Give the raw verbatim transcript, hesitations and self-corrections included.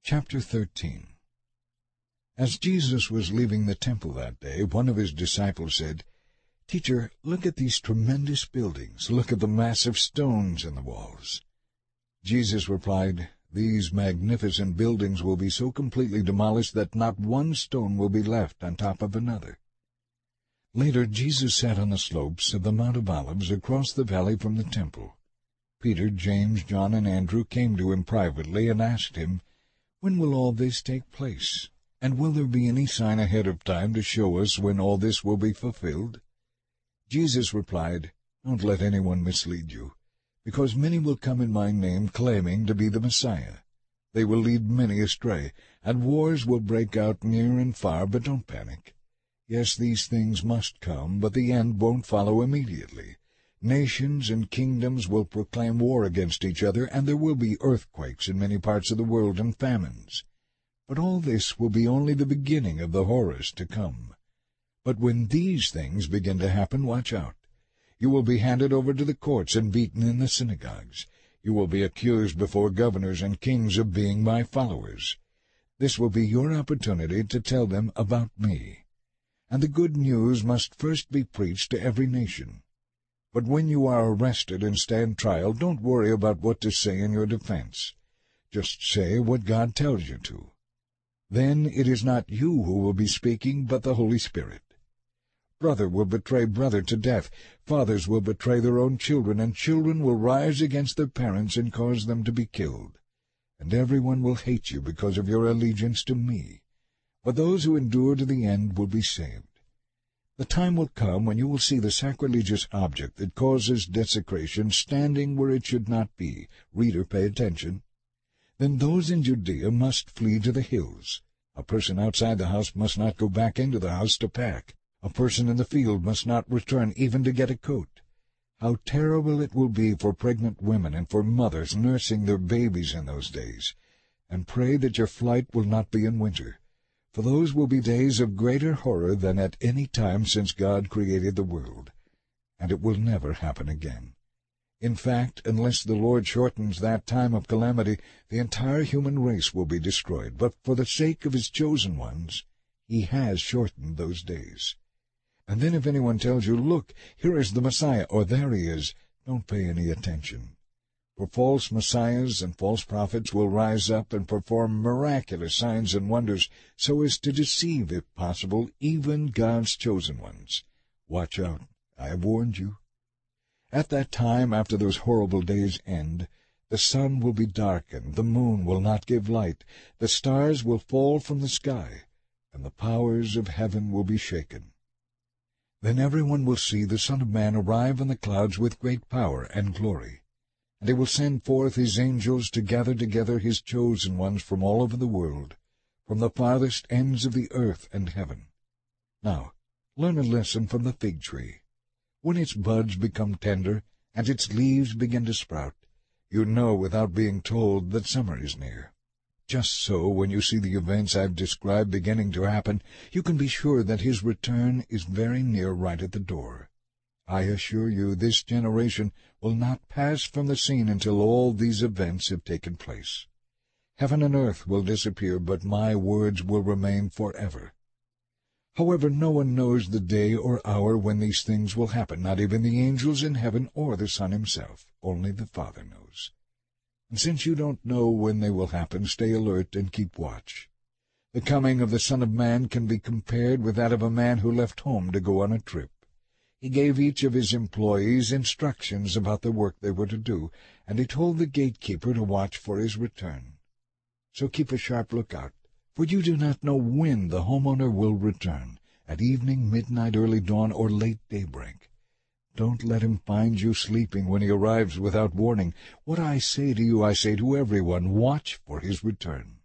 Chapter thirteen. As Jesus was leaving the temple that day, one of his disciples said, "Teacher, look at these tremendous buildings. Look at the massive stones in the walls." Jesus replied, "These magnificent buildings will be so completely demolished that not one stone will be left on top of another." Later, Jesus sat on the slopes of the Mount of Olives across the valley from the temple. Peter, James, John, and Andrew came to him privately and asked him, "When will all this take place? And will there be any sign ahead of time to show us when all this will be fulfilled?" Jesus replied, "Don't let anyone mislead you, because many will come in my name claiming to be the Messiah. They will lead many astray, and wars will break out near and far, but don't panic. Yes, these things must come, but the end won't follow immediately. Nations and kingdoms will proclaim war against each other, and there will be earthquakes in many parts of the world and famines. But all this will be only the beginning of the horrors to come. But when these things begin to happen, watch out. You will be handed over to the courts and beaten in the synagogues. You will be accused before governors and kings of being my followers. This will be your opportunity to tell them about me. And the good news must first be preached to every nation. But when you are arrested and stand trial, don't worry about what to say in your defense. Just say what God tells you to. Then it is not you who will be speaking, but the Holy Spirit. Brother will betray brother to death. Fathers will betray their own children, and children will rise against their parents and cause them to be killed. And everyone will hate you because of your allegiance to me. But those who endure to the end will be saved. The time will come when you will see the sacrilegious object that causes desecration standing where it should not be. Reader, pay attention. Then those in Judea must flee to the hills. A person outside the house must not go back into the house to pack. A person in the field must not return even to get a coat. How terrible it will be for pregnant women and for mothers nursing their babies in those days. And pray that your flight will not be in winter, for those will be days of greater horror than at any time since God created the world. And it will never happen again. In fact, unless the Lord shortens that time of calamity, the entire human race will be destroyed. But for the sake of his chosen ones, he has shortened those days. And then if anyone tells you, "Look, here is the Messiah," or "There he is," don't pay any attention. For false messiahs and false prophets will rise up and perform miraculous signs and wonders, so as to deceive, if possible, even God's chosen ones. Watch out. I have warned you. At that time, after those horrible days end, the sun will be darkened, the moon will not give light, the stars will fall from the sky, and the powers of heaven will be shaken. Then everyone will see the Son of Man arrive on the clouds with great power and glory. And he will send forth his angels to gather together his chosen ones from all over the world, from the farthest ends of the earth and heaven. Now, learn a lesson from the fig tree. When its buds become tender and its leaves begin to sprout, you know without being told that summer is near. Just so, when you see the events I've described beginning to happen, you can be sure that his return is very near, right at the door. I assure you this generation will not pass from the scene until all these events have taken place. Heaven and earth will disappear, but my words will remain forever. However, no one knows the day or hour when these things will happen, not even the angels in heaven or the Son himself. Only the Father knows. And since you don't know when they will happen, stay alert and keep watch. The coming of the Son of Man can be compared with that of a man who left home to go on a trip. He gave each of his employees instructions about the work they were to do, and he told the gatekeeper to watch for his return. So keep a sharp lookout, for you do not know when the homeowner will return, at evening, midnight, early dawn, or late daybreak. Don't let him find you sleeping when he arrives without warning. What I say to you I say to everyone, watch for his return.